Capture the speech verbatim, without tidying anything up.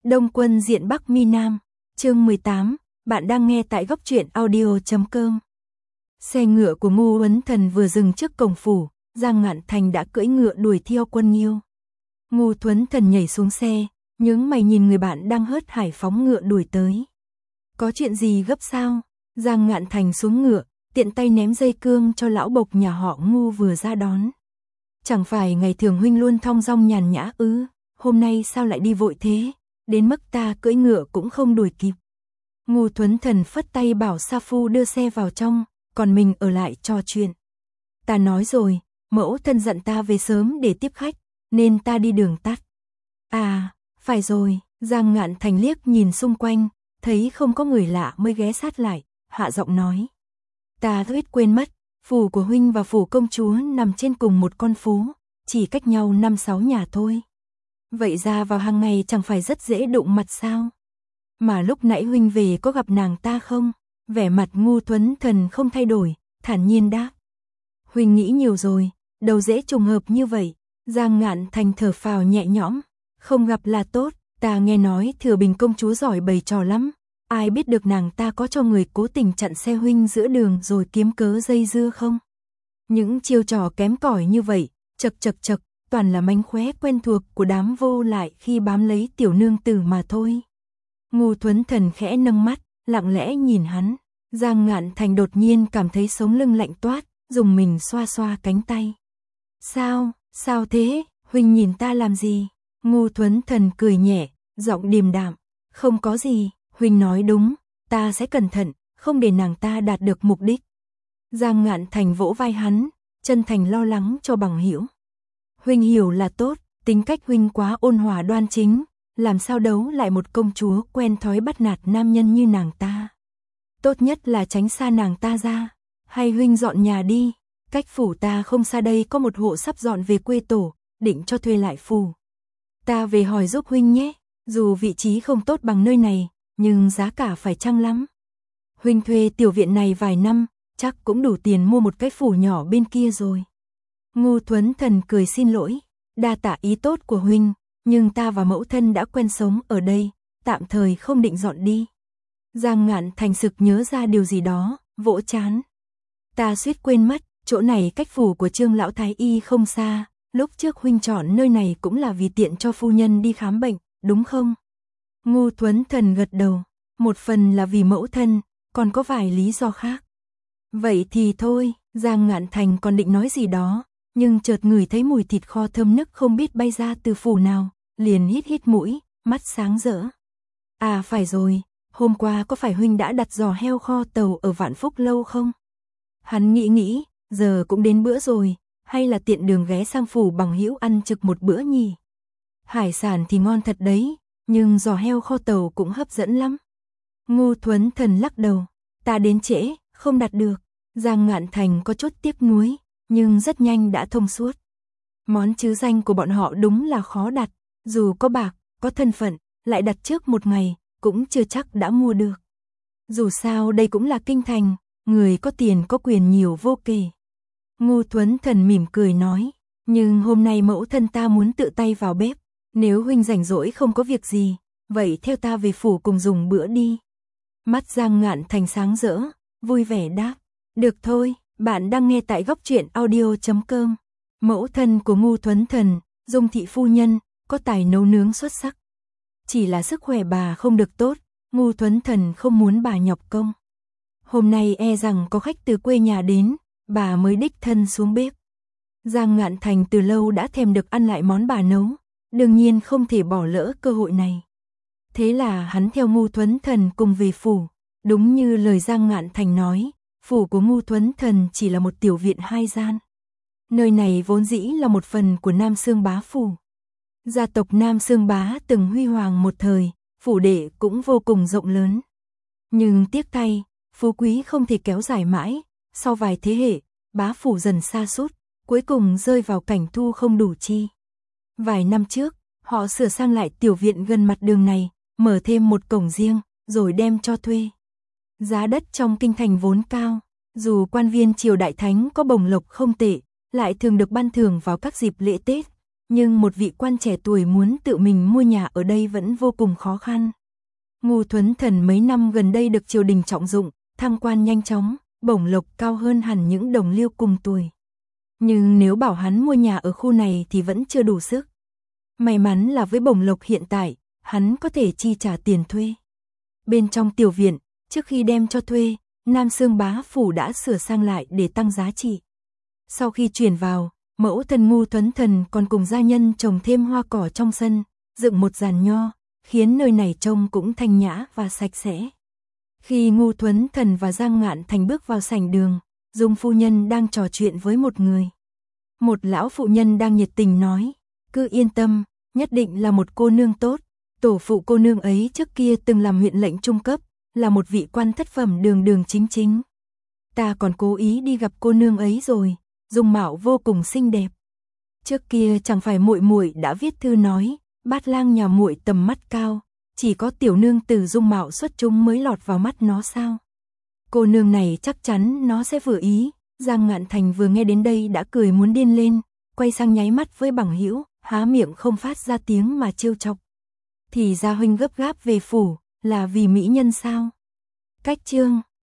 Đông Quân diện Bắc Mi Nam, chương mười tám, bạn đang nghe tại góc truyện audio chấm com. Xe ngựa của Ngô Uấn Thần vừa dừng trước cổng phủ, Giang Ngạn Thành đã cưỡi ngựa đuổi theo Quân Nghiêu. Ngô Uấn Thần nhảy xuống xe, nhướng mày nhìn người bạn đang hớt hải phóng ngựa đuổi tới. Có chuyện gì gấp sao? Giang Ngạn Thành xuống ngựa, tiện tay ném dây cương cho lão bộc nhà họ Ngô vừa ra đón. Chẳng phải ngày thường huynh luôn thong dong nhàn nhã ư, hôm nay sao lại đi vội thế, đến mức ta cưỡi ngựa cũng không đuổi kịp. Ngô Uấn Thần phất tay bảo Sa Phu đưa xe vào trong, còn mình ở lại trò chuyện. Ta nói rồi, mẫu thân dặn ta về sớm để tiếp khách, nên ta đi đường tắt. À, phải rồi, Giang Ngạn Thành liếc nhìn xung quanh, thấy không có người lạ mới ghé sát lại, hạ giọng nói. Ta thuyết quên mất, phủ của huynh và phủ công chúa nằm trên cùng một con phố, chỉ cách nhau năm sáu nhà thôi. Vậy ra vào hàng ngày chẳng phải rất dễ đụng mặt sao? Mà lúc nãy huynh về có gặp nàng ta không? Vẻ mặt Ngô Uấn Thần không thay đổi, thản nhiên đáp. Huynh nghĩ nhiều rồi, đâu dễ trùng hợp như vậy. Giang Ngạn Thành thở phào nhẹ nhõm, không gặp là tốt, ta nghe nói Thừa Bình công chúa giỏi bày trò lắm, ai biết được nàng ta có cho người cố tình chặn xe huynh giữa đường rồi kiếm cớ dây dưa không? Những chiêu trò kém cỏi như vậy, chật chật chật, toàn là mánh khóe quen thuộc của đám vô lại khi bám lấy tiểu nương tử mà thôi. Ngô Uấn Thần khẽ nâng mắt, lặng lẽ nhìn hắn. Giang Ngạn Thành đột nhiên cảm thấy sống lưng lạnh toát, dùng mình xoa xoa cánh tay. Sao, sao thế, huynh nhìn ta làm gì? Ngô Uấn Thần cười nhẹ, giọng điềm đạm. Không có gì, huynh nói đúng, ta sẽ cẩn thận, không để nàng ta đạt được mục đích. Giang Ngạn Thành vỗ vai hắn, chân thành lo lắng cho bằng hữu. Huynh hiểu là tốt, tính cách huynh quá ôn hòa đoan chính, làm sao đấu lại một công chúa quen thói bắt nạt nam nhân như nàng ta. Tốt nhất là tránh xa nàng ta ra, hay huynh dọn nhà đi, cách phủ ta không xa đây có một hộ sắp dọn về quê tổ, định cho thuê lại phủ. Ta về hỏi giúp huynh nhé, dù vị trí không tốt bằng nơi này, nhưng giá cả phải chăng lắm. Huynh thuê tiểu viện này vài năm, chắc cũng đủ tiền mua một cái phủ nhỏ bên kia rồi. Ngô Uấn Thần cười xin lỗi, đa tạ ý tốt của huynh, nhưng ta và mẫu thân đã quen sống ở đây, tạm thời không định dọn đi. Giang Ngạn Thành sực nhớ ra điều gì đó, vỗ chán. Ta suýt quên mất, chỗ này cách phủ của Trương lão thái y không xa, lúc trước huynh chọn nơi này cũng là vì tiện cho phu nhân đi khám bệnh, đúng không? Ngô Uấn Thần gật đầu, một phần là vì mẫu thân, còn có vài lý do khác. Vậy thì thôi, Giang Ngạn Thành còn định nói gì đó, nhưng chợt ngửi thấy mùi thịt kho thơm nức không biết bay ra từ phủ nào, liền hít hít mũi, mắt sáng rỡ. À phải rồi, hôm qua có phải huynh đã đặt giò heo kho tàu ở Vạn Phúc lâu không? Hắn nghĩ nghĩ, giờ cũng đến bữa rồi, hay là tiện đường ghé sang phủ bằng hữu ăn trực một bữa nhỉ? Hải sản thì ngon thật đấy, nhưng giò heo kho tàu cũng hấp dẫn lắm. Ngô Uấn Thần lắc đầu, ta đến trễ, không đặt được. Giang Ngạn Thành có chút tiếc nuối, nhưng rất nhanh đã thông suốt. Món chứ danh của bọn họ đúng là khó đặt, dù có bạc, có thân phận, lại đặt trước một ngày, cũng chưa chắc đã mua được. Dù sao đây cũng là kinh thành, người có tiền có quyền nhiều vô kể. Ngô Uấn Thần mỉm cười nói, nhưng hôm nay mẫu thân ta muốn tự tay vào bếp, nếu huynh rảnh rỗi không có việc gì, vậy theo ta về phủ cùng dùng bữa đi. Mắt Giang Ngạn Thành sáng rỡ, vui vẻ đáp, được thôi, bạn đang nghe tại góc truyện audio chấm com. Mẫu thân của Ngô Uấn Thần, Dung thị phu nhân, có tài nấu nướng xuất sắc. Chỉ là sức khỏe bà không được tốt, Ngô Uấn Thần không muốn bà nhọc công. Hôm nay e rằng có khách từ quê nhà đến, bà mới đích thân xuống bếp. Giang Ngạn Thành từ lâu đã thèm được ăn lại món bà nấu, đương nhiên không thể bỏ lỡ cơ hội này. Thế là hắn theo Ngô Uấn Thần cùng về phủ, đúng như lời Giang Ngạn Thành nói, phủ của Ngô Uấn Thần chỉ là một tiểu viện hai gian. Nơi này vốn dĩ là một phần của Nam Xương Bá phủ. Gia tộc Nam Xương Bá từng huy hoàng một thời, phủ đệ cũng vô cùng rộng lớn. Nhưng tiếc thay, phú quý không thể kéo dài mãi, sau vài thế hệ, bá phủ dần sa sút, cuối cùng rơi vào cảnh thu không đủ chi. Vài năm trước, họ sửa sang lại tiểu viện gần mặt đường này, mở thêm một cổng riêng, rồi đem cho thuê. Giá đất trong kinh thành vốn cao, dù quan viên triều đại thánh có bổng lộc không tệ, lại thường được ban thưởng vào các dịp lễ Tết, nhưng một vị quan trẻ tuổi muốn tự mình mua nhà ở đây vẫn vô cùng khó khăn. Ngô Thuấn Thần mấy năm gần đây được triều đình trọng dụng, thăng quan nhanh chóng, bổng lộc cao hơn hẳn những đồng liêu cùng tuổi. Nhưng nếu bảo hắn mua nhà ở khu này thì vẫn chưa đủ sức. May mắn là với bổng lộc hiện tại, hắn có thể chi trả tiền thuê. Bên trong tiểu viện, trước khi đem cho thuê, Nam Xương Bá Phủ đã sửa sang lại để tăng giá trị. Sau khi chuyển vào, mẫu thân Ngô Thuấn Thần còn cùng gia nhân trồng thêm hoa cỏ trong sân, dựng một giàn nho, khiến nơi này trông cũng thanh nhã và sạch sẽ. Khi Ngô Thuấn Thần và Giang Ngạn Thành bước vào sảnh đường, Dung phu nhân đang trò chuyện với một người. Một lão phụ nhân đang nhiệt tình nói, cứ yên tâm, nhất định là một cô nương tốt. Tổ phụ cô nương ấy trước kia từng làm huyện lệnh trung cấp, là một vị quan thất phẩm đường đường chính chính. Ta còn cố ý đi gặp cô nương ấy rồi, dung mạo vô cùng xinh đẹp. Trước kia chẳng phải muội muội đã viết thư nói, Bát lang nhà muội tầm mắt cao, chỉ có tiểu nương từ dung mạo xuất chúng mới lọt vào mắt nó sao? Cô nương này chắc chắn nó sẽ vừa ý. Giang Ngạn Thành vừa nghe đến đây đã cười muốn điên lên, quay sang nháy mắt với bằng hữu, há miệng không phát ra tiếng mà trêu chọc. Thì Gia huynh gấp gáp về phủ, là vì mỹ nhân sao? Cách chương